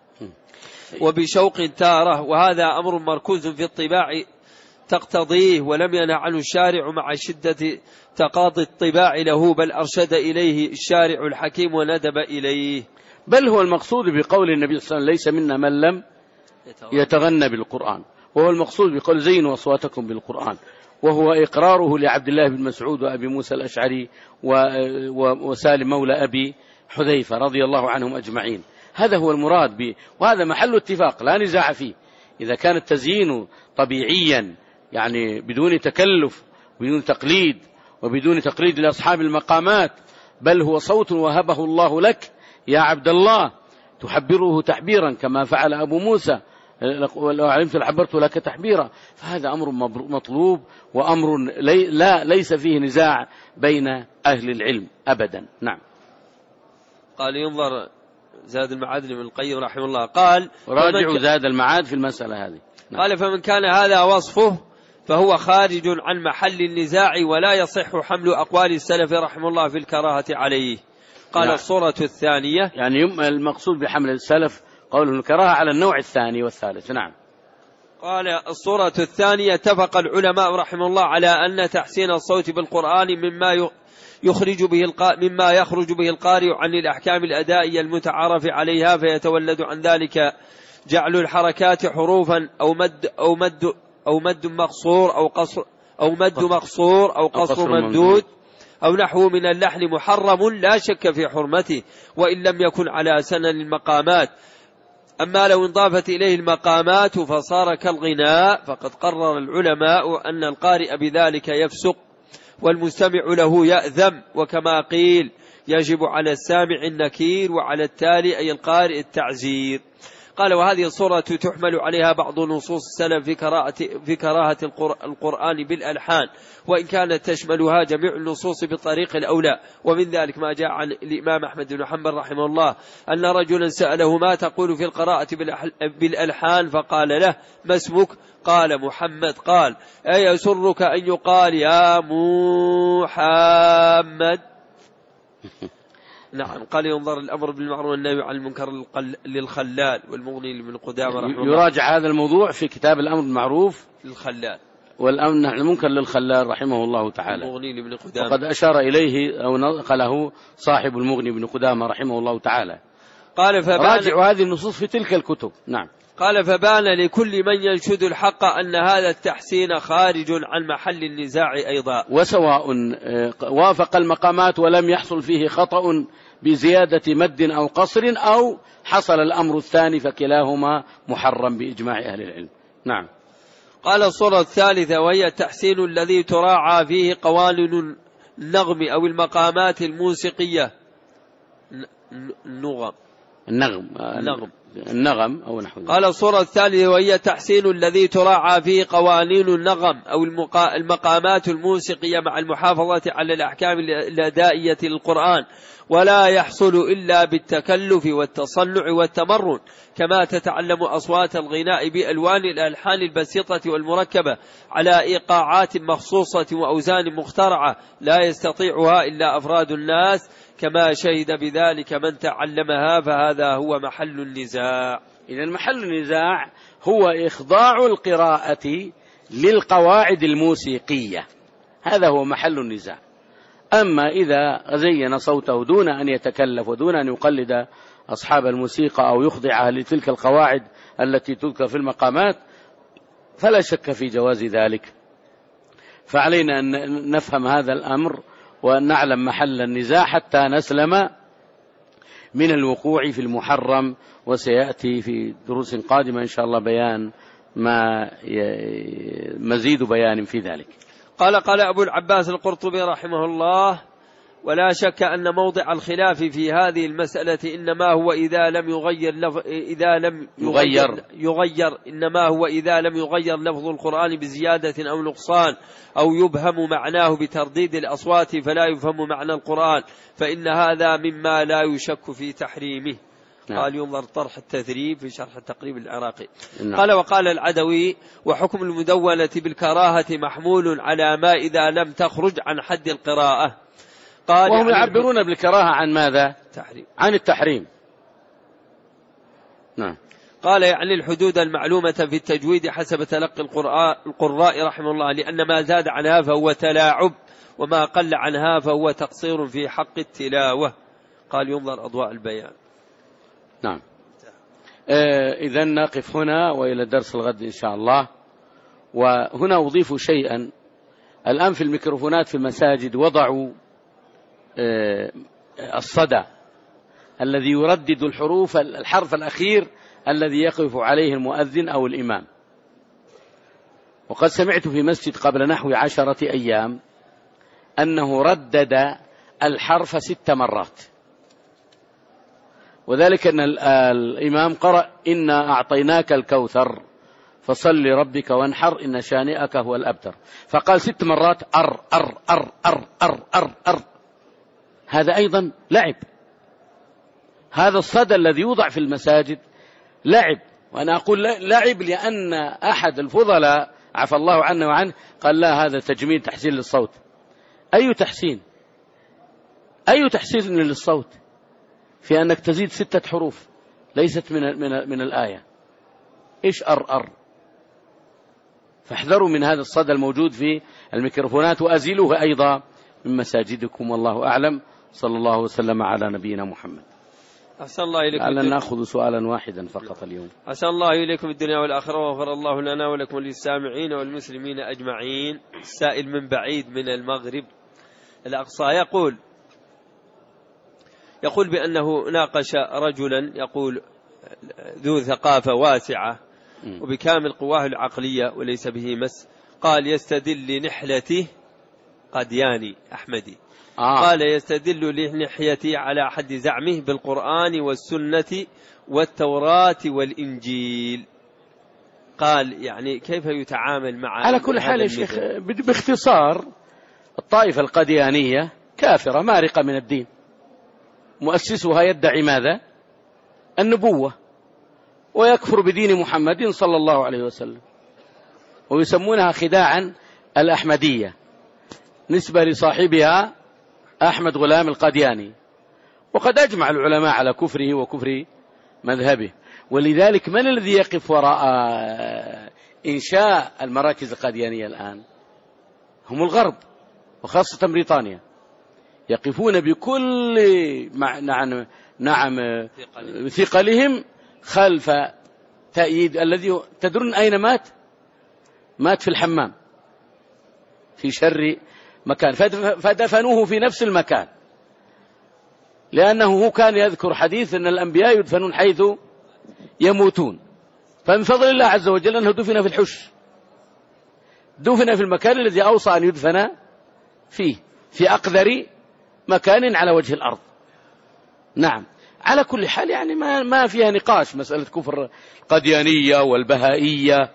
[SPEAKER 2] وبشوق تارة، وهذا أمر مركوز في الطباع تقتضيه، ولم ينه عنه الشارع مع شدة تقاضي الطباع له، بل أرشد إليه الشارع الحكيم وندب إليه.
[SPEAKER 1] بل هو المقصود بقول النبي صلى الله عليه وسلم ليس منا من لم يتغنى بالقرآن، وهو المقصود بقول زينوا أصواتكم بالقرآن، وهو إقراره لعبد الله بن مسعود وأبي موسى الأشعري وسالم مولى أبي حذيفة رضي الله عنهم أجمعين. هذا هو المراد به، وهذا محل اتفاق لا نزاع فيه. إذا كان التزيين طبيعيا يعني بدون تكلف بدون تقليد وبدون تقليد لأصحاب المقامات، بل هو صوت وهبه الله لك يا عبد الله تحبره تحبيرا كما فعل أبو موسى، لو علمت لحبرت لك تحبيرا، فهذا أمر مطلوب وأمر ليس فيه نزاع بين أهل العلم أبدا. نعم.
[SPEAKER 2] قال ينظر زاد المعاد لابن القيم رحمه الله، قال
[SPEAKER 1] راجعوا زاد المعاد في المسألة هذه. نعم.
[SPEAKER 2] قال فمن كان هذا وصفه فهو خارج عن محل النزاع، ولا يصح حمل أقوال السلف رحمه الله في الكراهة عليه. قال نعم. الصورة الثانية
[SPEAKER 1] يعني المقصود بحمل السلف قوله الكراهة على النوع الثاني والثالث. نعم.
[SPEAKER 2] قال الصورة الثانية اتفق العلماء رحمه الله على أن تحسين الصوت بالقرآن مما يخرج به القارئ عن الأحكام الأدائية المتعارف عليها، فيتولد عن ذلك جعل الحركات حروفا أو مد مقصور أو قصر ممدود أو نحو من اللحن محرم لا شك في حرمته، وإن لم يكن على سنن المقامات. أما لو انضافت إليه المقامات فصار كالغناء، فقد قرر العلماء أن القارئ بذلك يفسق والمستمع له يأذم، وكما قيل يجب على السامع النكير وعلى التالي أي القارئ التعزير. قال وهذه الصورة تحمل عليها بعض نصوص السلف في كراهة القرآن بالألحان، وإن كانت تشملها جميع النصوص بالطريق الأولى. ومن ذلك ما جاء عن الإمام أحمد بن حنبل رحمه الله أن رجلا سأله ما تقول في القراءة بالألحان، فقال له ما اسمك؟ قال محمد. قال أيسرك أن يقال يا محمد؟ نعم. قال ينظر الأمر بالمعروف والنهي عن المنكر للخلال والمغني لابن قدامة رحمه الله.
[SPEAKER 1] يراجع هذا الموضوع في كتاب الأمر بالمعروف
[SPEAKER 2] للخلال
[SPEAKER 1] والأمر عن المنكر للخلال رحمه الله تعالى،
[SPEAKER 2] المغني لابن قدامة،
[SPEAKER 1] وقد أشار إليه أو نقله صاحب المغني ابن قدامة رحمه الله تعالى.
[SPEAKER 2] قال
[SPEAKER 1] راجعوا هذه النصوص في تلك الكتب. نعم.
[SPEAKER 2] قال فبان لكل من ينشد الحق أن هذا التحسين خارج عن محل النزاع أيضا،
[SPEAKER 1] وسواء وافق المقامات ولم يحصل فيه خطأ بزيادة مد أو قصر، أو حصل الأمر الثاني، فكلاهما محرم بإجماع أهل العلم. نعم.
[SPEAKER 2] قال الصورة الثالثة وهي التحسين الذي تراعى فيه قوانين النغم أو المقامات الموسيقية
[SPEAKER 1] النغم أو نحو ذلك.
[SPEAKER 2] قال الصورة الثالثة وهي تحسين الذي تراعى فيه قوانين النغم أو المقامات الموسيقية مع المحافظة على الأحكام الأدائية للقرآن، ولا يحصل إلا بالتكلف والتصنع والتمرن، كما تتعلم أصوات الغناء بألوان الألحان البسيطة والمركبة على إيقاعات مخصوصة وأوزان مخترعة لا يستطيعها إلا أفراد الناس، كما شهد بذلك من تعلمها، فهذا هو محل النزاع.
[SPEAKER 1] إذن محل النزاع هو إخضاع القراءة للقواعد الموسيقية، هذا هو محل النزاع. أما إذا زين صوته دون أن يتكلف ودون أن يقلد أصحاب الموسيقى أو يخضعها لتلك القواعد التي تذكر في المقامات فلا شك في جواز ذلك. فعلينا أن نفهم هذا الأمر وأن نعلم محل النزاع حتى نسلم من الوقوع في المحرم. وسيأتي في دروس قادمة إن شاء الله بيان مزيد بيان في ذلك.
[SPEAKER 2] قال أبو العباس القرطبي رحمه الله: ولا شك أن موضع الخلاف في هذه المسألة إنما هو إذا لم يغير لفظ القرآن بزيادة أو نقصان، أو يبهم معناه بترديد الأصوات فلا يفهم معنى القرآن، فإن هذا مما لا يشك في تحريمه. قال ينظر طرح التثريب في شرح التقريب العراقي. قال وقال العدوي: وحكم المدونة بالكراهة محمول على ما إذا لم تخرج عن حد القراءة. قال
[SPEAKER 1] وهم يعبرون بالكراهة عن ماذا؟ عن التحريم. نعم.
[SPEAKER 2] قال يعني الحدود المعلومة في التجويد حسب تلقي القراء رحمه الله، لأن ما زاد عنها فهو تلاعب، وما قل عنها فهو تقصير في حق التلاوة. قال ينظر أضواء البيان.
[SPEAKER 1] نعم. إذن نقف هنا وإلى درس الغد إن شاء الله. وهنا أضيف شيئا. الآن في الميكروفونات في المساجد وضعوا الصدى الذي يردد الحرف الأخير الذي يقف عليه المؤذن أو الإمام. وقد سمعت في مسجد قبل نحو 10 أيام أنه ردد الحرف 6 مرات، وذلك أن الإمام قرأ: إنا أعطيناك الكوثر فصل لربك وانحر إن شانئك هو الأبتر، فقال 6 مرات أر أر أر أر أر أر أر. هذا أيضا لعب. هذا الصدى الذي يوضع في المساجد لعب. وأنا أقول لعب لأن أحد الفضلاء عفى الله عنه وعنه قال: لا، هذا تجميل تحسين للصوت. أي تحسين؟ أي تحسين للصوت في أنك تزيد 6 حروف ليست من الآية؟ إيش أر؟ فاحذروا من هذا الصدى الموجود في الميكروفونات وأزيلوه أيضا من مساجدكم، والله أعلم. صلى الله وسلم على نبينا محمد.
[SPEAKER 2] أحسن الله إليكم.
[SPEAKER 1] لعلنا نأخذ سؤالا واحدا فقط اليوم.
[SPEAKER 2] أحسن الله إليكم الدنيا والآخرة، وغفر الله لنا ولكم وللسامعين والمسلمين أجمعين. السائل من بعيد من المغرب الأقصى يقول بأنه ناقش رجلا يقول ذو ثقافة واسعة وبكامل قواه العقلية وليس به مس. قال يستدل لنحلته قدياني أحمدي. قال يستدل لنحيتي على حد زعمه بالقرآن والسنة والتوراة والإنجيل. قال يعني كيف يتعامل مع
[SPEAKER 1] على كل حال يا شيخ باختصار، الطائفة القديانية كافرة مارقة من الدين، مؤسسها يدعي ماذا؟ النبوة، ويكفر بدين محمد صلى الله عليه وسلم، ويسمونها خداعا الأحمدية نسبة لصاحبها أحمد غلام القدياني. وقد أجمع العلماء على كفره وكفر مذهبه. ولذلك من الذي يقف وراء إنشاء المراكز القديانية الآن؟ هم الغرب، وخاصة بريطانيا، يقفون بكل نعم ثقلهم خلف تأييد الذي تدرون أين مات في الحمام في شر مكان، فدفنوه في نفس المكان، لأنه هو كان يذكر حديث أن الأنبياء يدفنون حيث يموتون، فمن فضل الله عز وجل أنه دفن في الحش، دفن في المكان الذي أوصى أن يدفن فيه، في أقذر مكان على وجه الأرض. نعم. على كل حال يعني ما فيها نقاش مسألة كفر القديانية والبهائية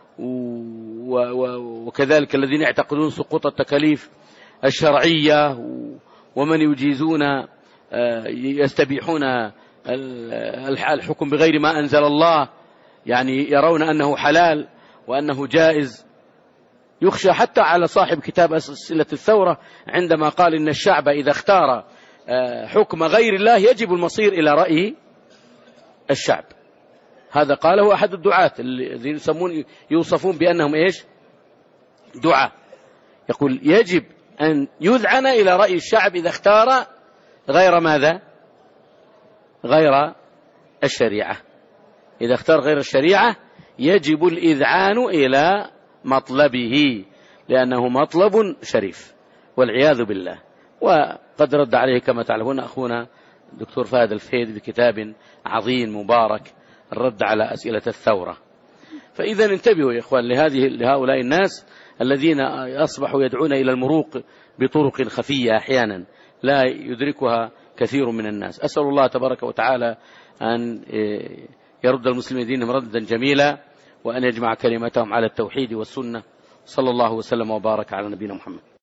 [SPEAKER 1] وكذلك الذين يعتقدون سقوط التكاليف الشرعية ومن يجيزون يستبيحون الحكم بغير ما أنزل الله، يعني يرون أنه حلال وأنه جائز. يخشى حتى على صاحب كتاب أسئلة الثورة عندما قال إن الشعب إذا اختار حكم غير الله يجب المصير إلى رأي الشعب. هذا قاله أحد الدعاة الذين يوصفون بأنهم إيش؟ دعاة. يقول يجب أن يذعن إلى رأي الشعب إذا اختار غير ماذا؟ غير الشريعة. إذا اختار غير الشريعة يجب الإذعان إلى مطلبه لأنه مطلب شريف والعياذ بالله. وقد رد عليه كما تعلمون أخونا الدكتور فهد الفهيد بكتاب عظيم مبارك الرد على أسئلة الثورة. فإذا انتبهوا يا إخوان لهؤلاء الناس الذين أصبحوا يدعون إلى المروق بطرق خفية أحيانا لا يدركها كثير من الناس. أسأل الله تبارك وتعالى أن يرد المسلمين دينهم ردا جميلا وأن يجمع كلمتهم على التوحيد والسنة. صلى الله وسلم وبارك على نبينا محمد.